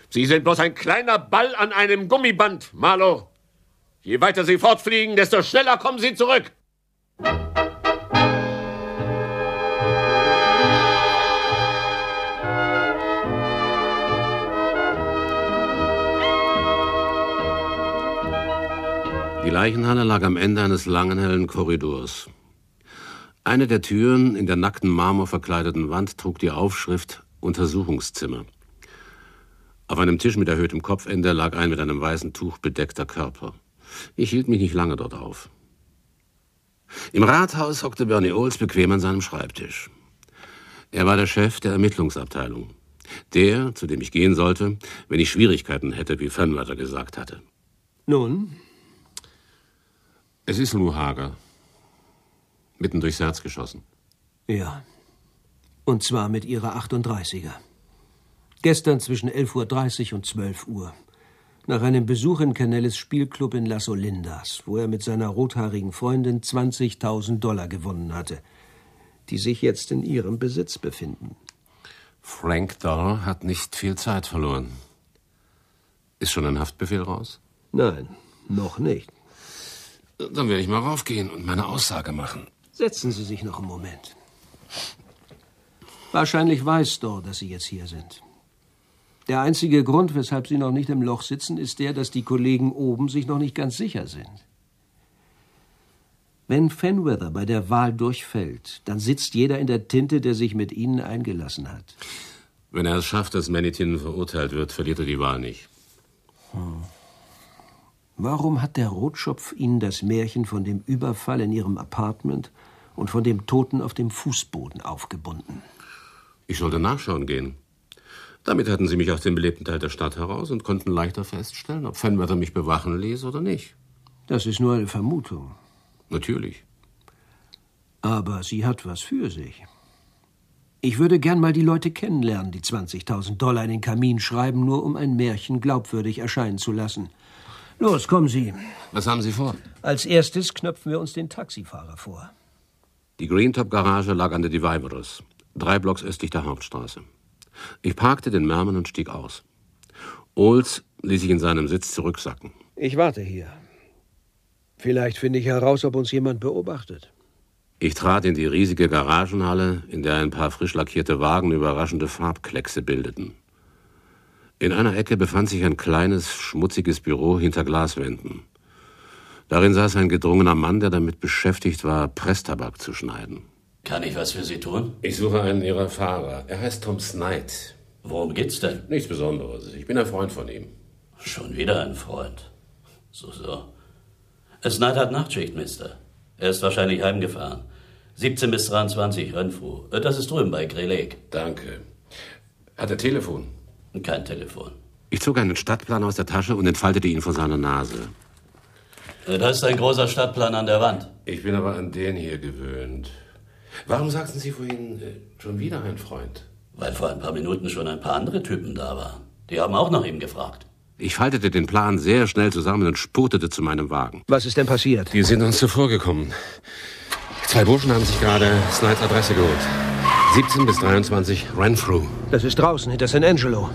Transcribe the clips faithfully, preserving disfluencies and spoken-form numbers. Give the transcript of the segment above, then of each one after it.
Sie sind bloß ein kleiner Ball an einem Gummiband, Marlowe. Je weiter Sie fortfliegen, desto schneller kommen Sie zurück. Die Leichenhalle lag am Ende eines langen, hellen Korridors. Eine der Türen in der nackten Marmor verkleideten Wand trug die Aufschrift Untersuchungszimmer. Auf einem Tisch mit erhöhtem Kopfende lag ein mit einem weißen Tuch bedeckter Körper. Ich hielt mich nicht lange dort auf. Im Rathaus hockte Bernie Olds bequem an seinem Schreibtisch. Er war der Chef der Ermittlungsabteilung. Der, zu dem ich gehen sollte, wenn ich Schwierigkeiten hätte, wie Fenwater gesagt hatte. Nun? Es ist Lou Hager. Mitten durchs Herz geschossen. Ja. Und zwar mit ihrer achtunddreißiger. Gestern zwischen elf Uhr dreißig und zwölf Uhr. Nach einem Besuch in Canelles Spielclub in Las Olindas, wo er mit seiner rothaarigen Freundin zwanzigtausend Dollar gewonnen hatte, die sich jetzt in ihrem Besitz befinden. Frank Dorr hat nicht viel Zeit verloren. Ist schon ein Haftbefehl raus? Nein, noch nicht. Dann werde ich mal raufgehen und meine Aussage machen. Setzen Sie sich noch einen Moment. Wahrscheinlich weiß Dorr, dass Sie jetzt hier sind. Der einzige Grund, weshalb Sie noch nicht im Loch sitzen, ist der, dass die Kollegen oben sich noch nicht ganz sicher sind. Wenn Fenwether bei der Wahl durchfällt, dann sitzt jeder in der Tinte, der sich mit Ihnen eingelassen hat. Wenn er es schafft, dass Manitin verurteilt wird, verliert er die Wahl nicht. Hm. Warum hat der Rotschopf Ihnen das Märchen von dem Überfall in Ihrem Apartment und von dem Toten auf dem Fußboden aufgebunden? Ich sollte nachschauen gehen. Damit hatten sie mich aus dem belebten Teil der Stadt heraus und konnten leichter feststellen, ob Fenwether mich bewachen ließ oder nicht. Das ist nur eine Vermutung. Natürlich. Aber sie hat was für sich. Ich würde gern mal die Leute kennenlernen, die zwanzigtausend Dollar in den Kamin schreiben, nur um ein Märchen glaubwürdig erscheinen zu lassen. Los, kommen Sie. Was haben Sie vor? Als erstes knöpfen wir uns den Taxifahrer vor. Die Greentop-Garage lag an der Divivorous, drei Blocks östlich der Hauptstraße. Ich parkte den Merman und stieg aus. Olds ließ sich in seinem Sitz zurücksacken. Ich warte hier. Vielleicht finde ich heraus, ob uns jemand beobachtet. Ich trat in die riesige Garagenhalle, in der ein paar frisch lackierte Wagen überraschende Farbkleckse bildeten. In einer Ecke befand sich ein kleines, schmutziges Büro hinter Glaswänden. Darin saß ein gedrungener Mann, der damit beschäftigt war, Presstabak zu schneiden. Kann ich was für Sie tun? Ich suche einen Ihrer Fahrer. Er heißt Tom Snyde. Worum geht's denn? Nichts Besonderes. Ich bin ein Freund von ihm. Schon wieder ein Freund. So, so. Snyde hat Nachtschicht, Mister. Er ist wahrscheinlich heimgefahren. siebzehn bis dreiundzwanzig, Renfrew. Das ist drüben bei Grey Lake. Danke. Hat er Telefon? Kein Telefon. Ich zog einen Stadtplan aus der Tasche und entfaltete ihn vor seiner Nase. Da ist ein großer Stadtplan an der Wand. Ich bin aber an den hier gewöhnt. Warum sagten Sie vorhin äh, schon wieder ein Freund? Weil vor ein paar Minuten schon ein paar andere Typen da waren. Die haben auch nach ihm gefragt. Ich faltete den Plan sehr schnell zusammen und spurtete zu meinem Wagen. Was ist denn passiert? Die sind uns zuvorgekommen. Zwei Burschen haben sich gerade Snydes Adresse geholt. siebzehn bis dreiundzwanzig Renfrew. Das ist draußen, hinter San Angelo.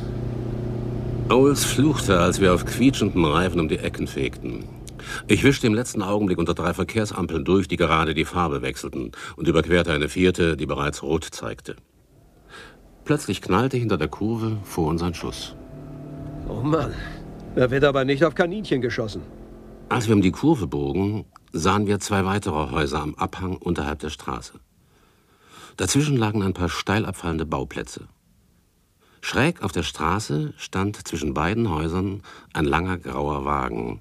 Olds fluchte, als wir auf quietschenden Reifen um die Ecken fegten. Ich wischte im letzten Augenblick unter drei Verkehrsampeln durch, die gerade die Farbe wechselten, und überquerte eine vierte, die bereits rot zeigte. Plötzlich knallte hinter der Kurve vor uns ein Schuss. Oh Mann, da wird aber nicht auf Kaninchen geschossen. Als wir um die Kurve bogen, sahen wir zwei weitere Häuser am Abhang unterhalb der Straße. Dazwischen lagen ein paar steil abfallende Bauplätze. Schräg auf der Straße stand zwischen beiden Häusern ein langer grauer Wagen.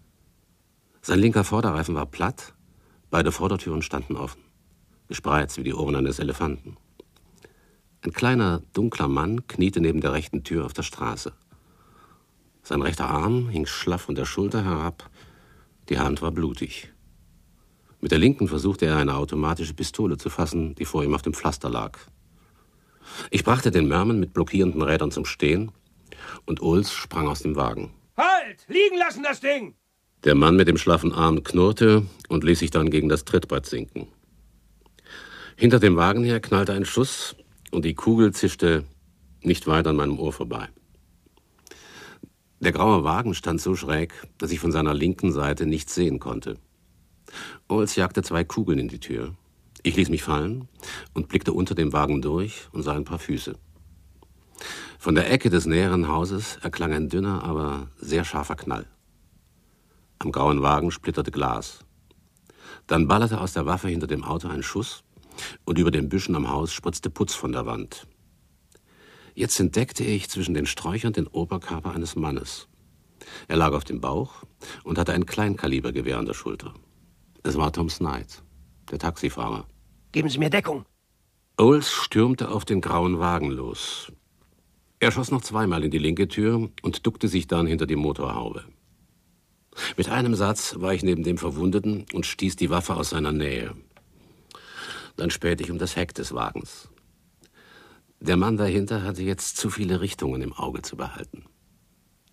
Sein linker Vorderreifen war platt, beide Vordertüren standen offen, gespreizt wie die Ohren eines Elefanten. Ein kleiner, dunkler Mann kniete neben der rechten Tür auf der Straße. Sein rechter Arm hing schlaff von der Schulter herab, die Hand war blutig. Mit der linken versuchte er, eine automatische Pistole zu fassen, die vor ihm auf dem Pflaster lag. Ich brachte den Merman mit blockierenden Rädern zum Stehen und Olds sprang aus dem Wagen. Halt! Liegen lassen, das Ding! Der Mann mit dem schlaffen Arm knurrte und ließ sich dann gegen das Trittbrett sinken. Hinter dem Wagen her knallte ein Schuss und die Kugel zischte nicht weit an meinem Ohr vorbei. Der graue Wagen stand so schräg, dass ich von seiner linken Seite nichts sehen konnte. Olds jagte zwei Kugeln in die Tür. Ich ließ mich fallen und blickte unter dem Wagen durch und sah ein paar Füße. Von der Ecke des näheren Hauses erklang ein dünner, aber sehr scharfer Knall. Am grauen Wagen splitterte Glas. Dann ballerte aus der Waffe hinter dem Auto ein Schuss und über den Büschen am Haus spritzte Putz von der Wand. Jetzt entdeckte ich zwischen den Sträuchern den Oberkörper eines Mannes. Er lag auf dem Bauch und hatte ein Kleinkalibergewehr an der Schulter. Es war Tom Snight, der Taxifahrer. Geben Sie mir Deckung. Olds stürmte auf den grauen Wagen los. Er schoss noch zweimal in die linke Tür und duckte sich dann hinter die Motorhaube. Mit einem Satz war ich neben dem Verwundeten und stieß die Waffe aus seiner Nähe. Dann spähte ich um das Heck des Wagens. Der Mann dahinter hatte jetzt zu viele Richtungen im Auge zu behalten.